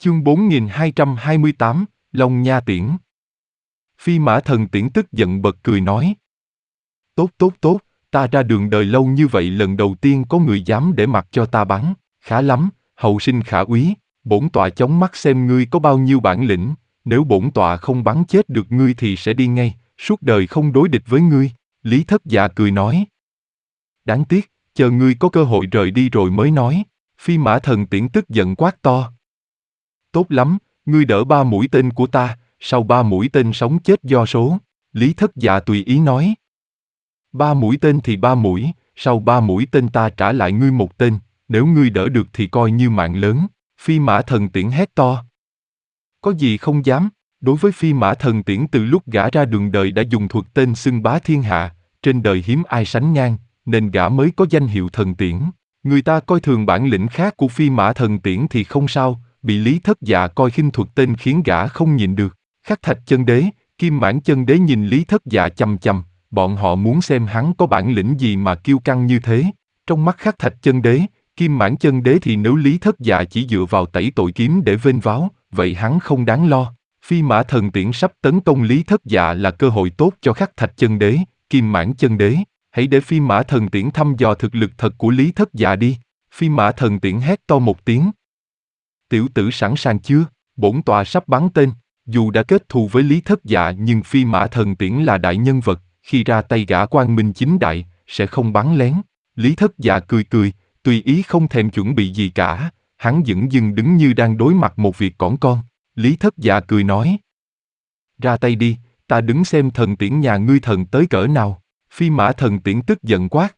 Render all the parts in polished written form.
Chương 4228, Long Nha Tiễn. Phi Mã Thần Tiễn tức giận bật cười nói. Tốt, ta ra đường đời lâu như vậy lần đầu tiên có người dám để mặc cho ta bắn, khá lắm, hậu sinh khả úy, bổn tọa chóng mắt xem ngươi có bao nhiêu bản lĩnh, nếu bổn tọa không bắn chết được ngươi thì sẽ đi ngay, suốt đời không đối địch với ngươi, Lý Thất Dạ cười nói. Đáng tiếc, chờ ngươi có cơ hội rời đi rồi mới nói, Phi Mã Thần Tiễn tức giận quát to. Tốt lắm, ngươi đỡ 3 mũi tên của ta, sau 3 mũi tên sống chết do số, Lý Thất Dạ tùy ý nói. 3 mũi tên thì 3 mũi, sau 3 mũi tên ta trả lại ngươi 1 tên, nếu ngươi đỡ được thì coi như mạng lớn, Phi Mã Thần Tiễn hét to. Có gì không dám, đối với Phi Mã Thần Tiễn từ lúc gã ra đường đời đã dùng thuật tên xưng bá thiên hạ, trên đời hiếm ai sánh ngang, nên gã mới có danh hiệu Thần Tiễn. Người ta coi thường bản lĩnh khác của Phi Mã Thần Tiễn thì không sao, bị Lý Thất Dạ coi khinh thuật tên khiến gã không nhịn được. Khắc Thạch Chân Đế, Kim Mãn Chân Đế nhìn Lý Thất Dạ chằm chằm, bọn họ muốn xem hắn có bản lĩnh gì mà kiêu căng như thế. Trong mắt Khắc Thạch Chân Đế, Kim Mãn Chân Đế thì nếu Lý Thất Dạ chỉ dựa vào tẩy tội kiếm để vênh váo, vậy hắn không đáng lo. Phi Mã Thần Tiễn sắp tấn công Lý Thất Dạ là cơ hội tốt cho Khắc Thạch Chân Đế, Kim Mãn Chân Đế. Hãy để Phi Mã Thần Tiễn thăm dò thực lực thật của Lý Thất Dạ đi. Phi Mã Thần Tiễn hét to một tiếng. Tiểu tử sẵn sàng chưa? Bổn tọa sắp bắn tên. Dù đã kết thù với Lý Thất Dạ nhưng Phi Mã Thần Tiễn là đại nhân vật, khi ra tay gã quang minh chính đại, sẽ không bắn lén. Lý Thất Dạ cười, tùy ý không thèm chuẩn bị gì cả, hắn dửng dưng đứng như đang đối mặt một việc cỏn con. Lý Thất Dạ cười nói. Ra tay đi, ta đứng xem thần tiễn nhà ngươi thần tới cỡ nào. Phi Mã Thần Tiễn tức giận quát.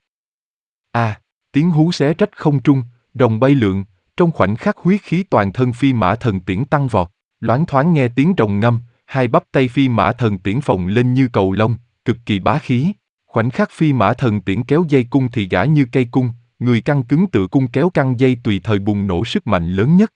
Tiếng hú xé rách không trung, rồng bay lượn, trong khoảnh khắc huyết khí toàn thân Phi Mã Thần Tiễn tăng vọt, loáng thoáng nghe tiếng rồng ngâm, hai bắp tay Phi Mã Thần Tiễn phồng lên như cầu lông, cực kỳ bá khí. Khoảnh khắc Phi Mã Thần Tiễn kéo dây cung thì gã như cây cung, người căng cứng tựa cung kéo căng dây tùy thời bùng nổ sức mạnh lớn nhất.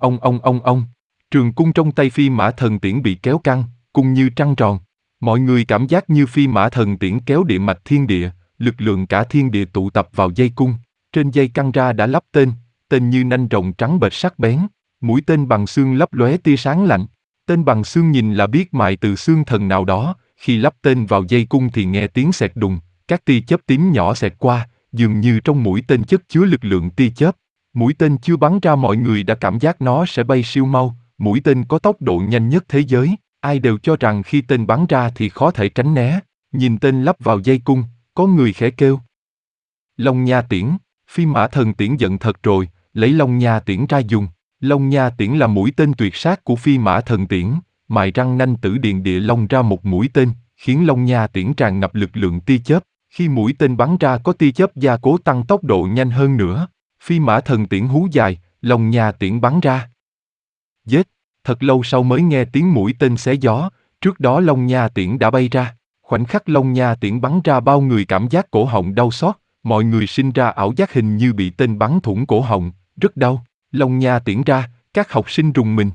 Ông. Trường cung trong tay Phi Mã Thần Tiễn bị kéo căng, cung như trăng tròn. Mọi người cảm giác như Phi Mã Thần Tiễn kéo địa mạch thiên địa, lực lượng cả thiên địa tụ tập vào dây cung. Trên dây căng ra đã lắp tên như nanh rồng trắng bệch sắc bén, mũi tên bằng xương lấp lóe tia sáng lạnh. Tên bằng xương nhìn là biết mài từ xương thần nào đó, khi lắp tên vào dây cung thì nghe tiếng xẹt đùng, các tia chớp tím nhỏ xẹt qua, dường như trong mũi tên chất chứa lực lượng tia chớp. Mũi tên chưa bắn ra mọi người đã cảm giác nó sẽ bay siêu mau, mũi tên có tốc độ nhanh nhất thế giới. Ai đều cho rằng khi tên bắn ra thì khó thể tránh né, nhìn tên lắp vào dây cung, có người khẽ kêu. Long Nha Tiễn, Phi Mã Thần Tiễn giận thật rồi, lấy Long Nha Tiễn ra dùng. Long Nha Tiễn là mũi tên tuyệt sát của Phi Mã Thần Tiễn, mài răng nanh tử điện địa long ra một mũi tên, khiến Long Nha Tiễn tràn ngập lực lượng tia chớp. Khi mũi tên bắn ra có tia chớp gia cố tăng tốc độ nhanh hơn nữa. Phi Mã Thần Tiễn hú dài, Long Nha Tiễn bắn ra. Giết! Thật lâu sau mới nghe tiếng mũi tên xé gió, trước đó Long Nha Tiễn đã bay ra. Khoảnh khắc Long Nha Tiễn bắn ra bao người cảm giác cổ họng đau xót, mọi người sinh ra ảo giác hình như bị tên bắn thủng cổ họng, rất đau. Long Nha Tiễn ra, các học sinh rùng mình.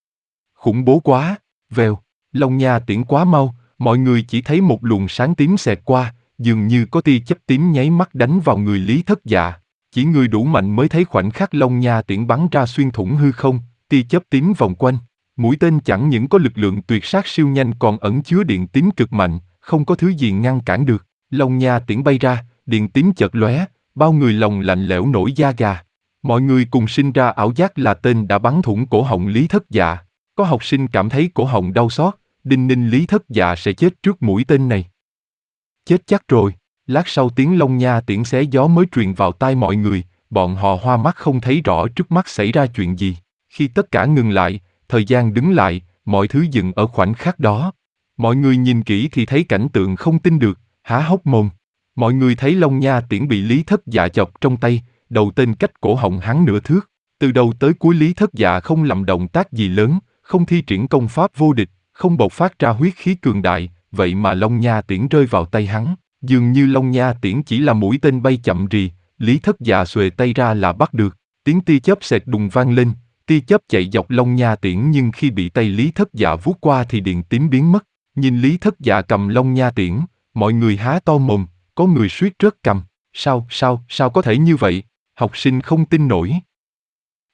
Khủng bố quá, vèo, Long Nha Tiễn quá mau, mọi người chỉ thấy một luồng sáng tím xẹt qua, dường như có tia chớp tím nháy mắt đánh vào người Lý Thất Dạ. Chỉ người đủ mạnh mới thấy khoảnh khắc Long Nha Tiễn bắn ra xuyên thủng hư không, tia chớp tím vòng quanh. Mũi tên chẳng những có lực lượng tuyệt sát siêu nhanh còn ẩn chứa điện tím cực mạnh, không có thứ gì ngăn cản được. Long Nha Tiễn bay ra, điện tím chợt lóe, bao người lòng lạnh lẽo nổi da gà. Mọi người cùng sinh ra ảo giác là tên đã bắn thủng cổ họng Lý Thất Dạ. Có học sinh cảm thấy cổ họng đau xót, đinh ninh Lý Thất Dạ sẽ chết trước mũi tên này. Chết chắc rồi. Lát sau tiếng Long Nha Tiễn xé gió mới truyền vào tai mọi người, bọn họ hoa mắt không thấy rõ trước mắt xảy ra chuyện gì. Khi tất cả ngừng lại, thời gian đứng lại, mọi thứ dừng ở khoảnh khắc đó. Mọi người nhìn kỹ thì thấy cảnh tượng không tin được, há hốc mồm. Mọi người thấy Long Nha Tiễn bị Lý Thất Dạ chọc trong tay, đầu tên cách cổ họng hắn nửa thước. Từ đầu tới cuối Lý Thất Dạ không làm động tác gì lớn, không thi triển công pháp vô địch, không bộc phát ra huyết khí cường đại, vậy mà Long Nha Tiễn rơi vào tay hắn. Dường như Long Nha Tiễn chỉ là mũi tên bay chậm rì, Lý Thất Dạ xuề tay ra là bắt được. Tiếng tia chớp xẹt đùng vang lên, tia chớp chạy dọc Long Nha Tiễn nhưng khi bị tay Lý Thất Dạ vuốt qua thì điện tím biến mất. Nhìn Lý Thất Dạ cầm Long Nha Tiễn, mọi người há to mồm, có người suýt rớt cằm. Sao có thể như vậy? Học sinh không tin nổi.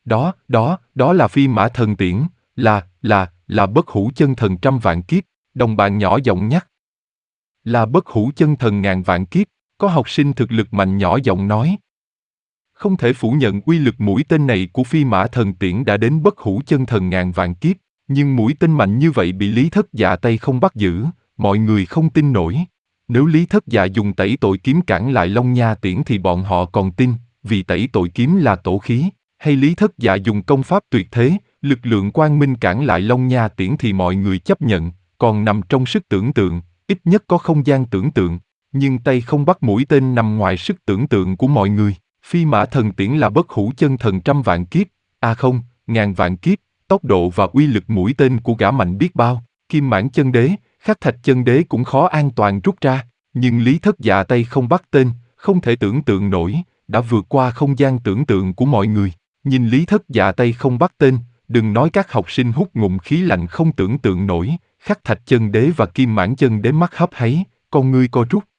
Đó là phi mã thần tiễn, là bất hủ chân thần trăm vạn kiếp, đồng bạn nhỏ giọng nhắc. Là bất hủ chân thần ngàn vạn kiếp, có học sinh thực lực mạnh nhỏ giọng nói. Không thể phủ nhận uy lực mũi tên này của phi mã thần tiễn đã đến bất hủ chân thần ngàn vạn kiếp, nhưng mũi tên mạnh như vậy bị Lý Thất Dạ tay không bắt giữ, mọi người không tin nổi. Nếu Lý Thất Dạ dùng tẩy tội kiếm cản lại Long Nha Tiễn thì bọn họ còn tin, vì tẩy tội kiếm là tổ khí, hay Lý Thất Dạ dùng công pháp tuyệt thế, lực lượng quang minh cản lại Long Nha Tiễn thì mọi người chấp nhận, còn nằm trong sức tưởng tượng, ít nhất có không gian tưởng tượng, nhưng tay không bắt mũi tên nằm ngoài sức tưởng tượng của mọi người. Phi mã thần tiễn là bất hủ chân thần trăm vạn kiếp, không, ngàn vạn kiếp, tốc độ và uy lực mũi tên của gã mạnh biết bao, Kim Mãn Chân Đế, Khắc Thạch Chân Đế cũng khó an toàn rút ra, nhưng Lý Thất Dạ tay không bắt tên, không thể tưởng tượng nổi, đã vượt qua không gian tưởng tượng của mọi người. Nhìn Lý Thất Dạ tay không bắt tên, đừng nói các học sinh hút ngụm khí lạnh không tưởng tượng nổi, Khắc Thạch Chân Đế và Kim Mãn Chân Đế mắt hấp háy, con ngươi co rút,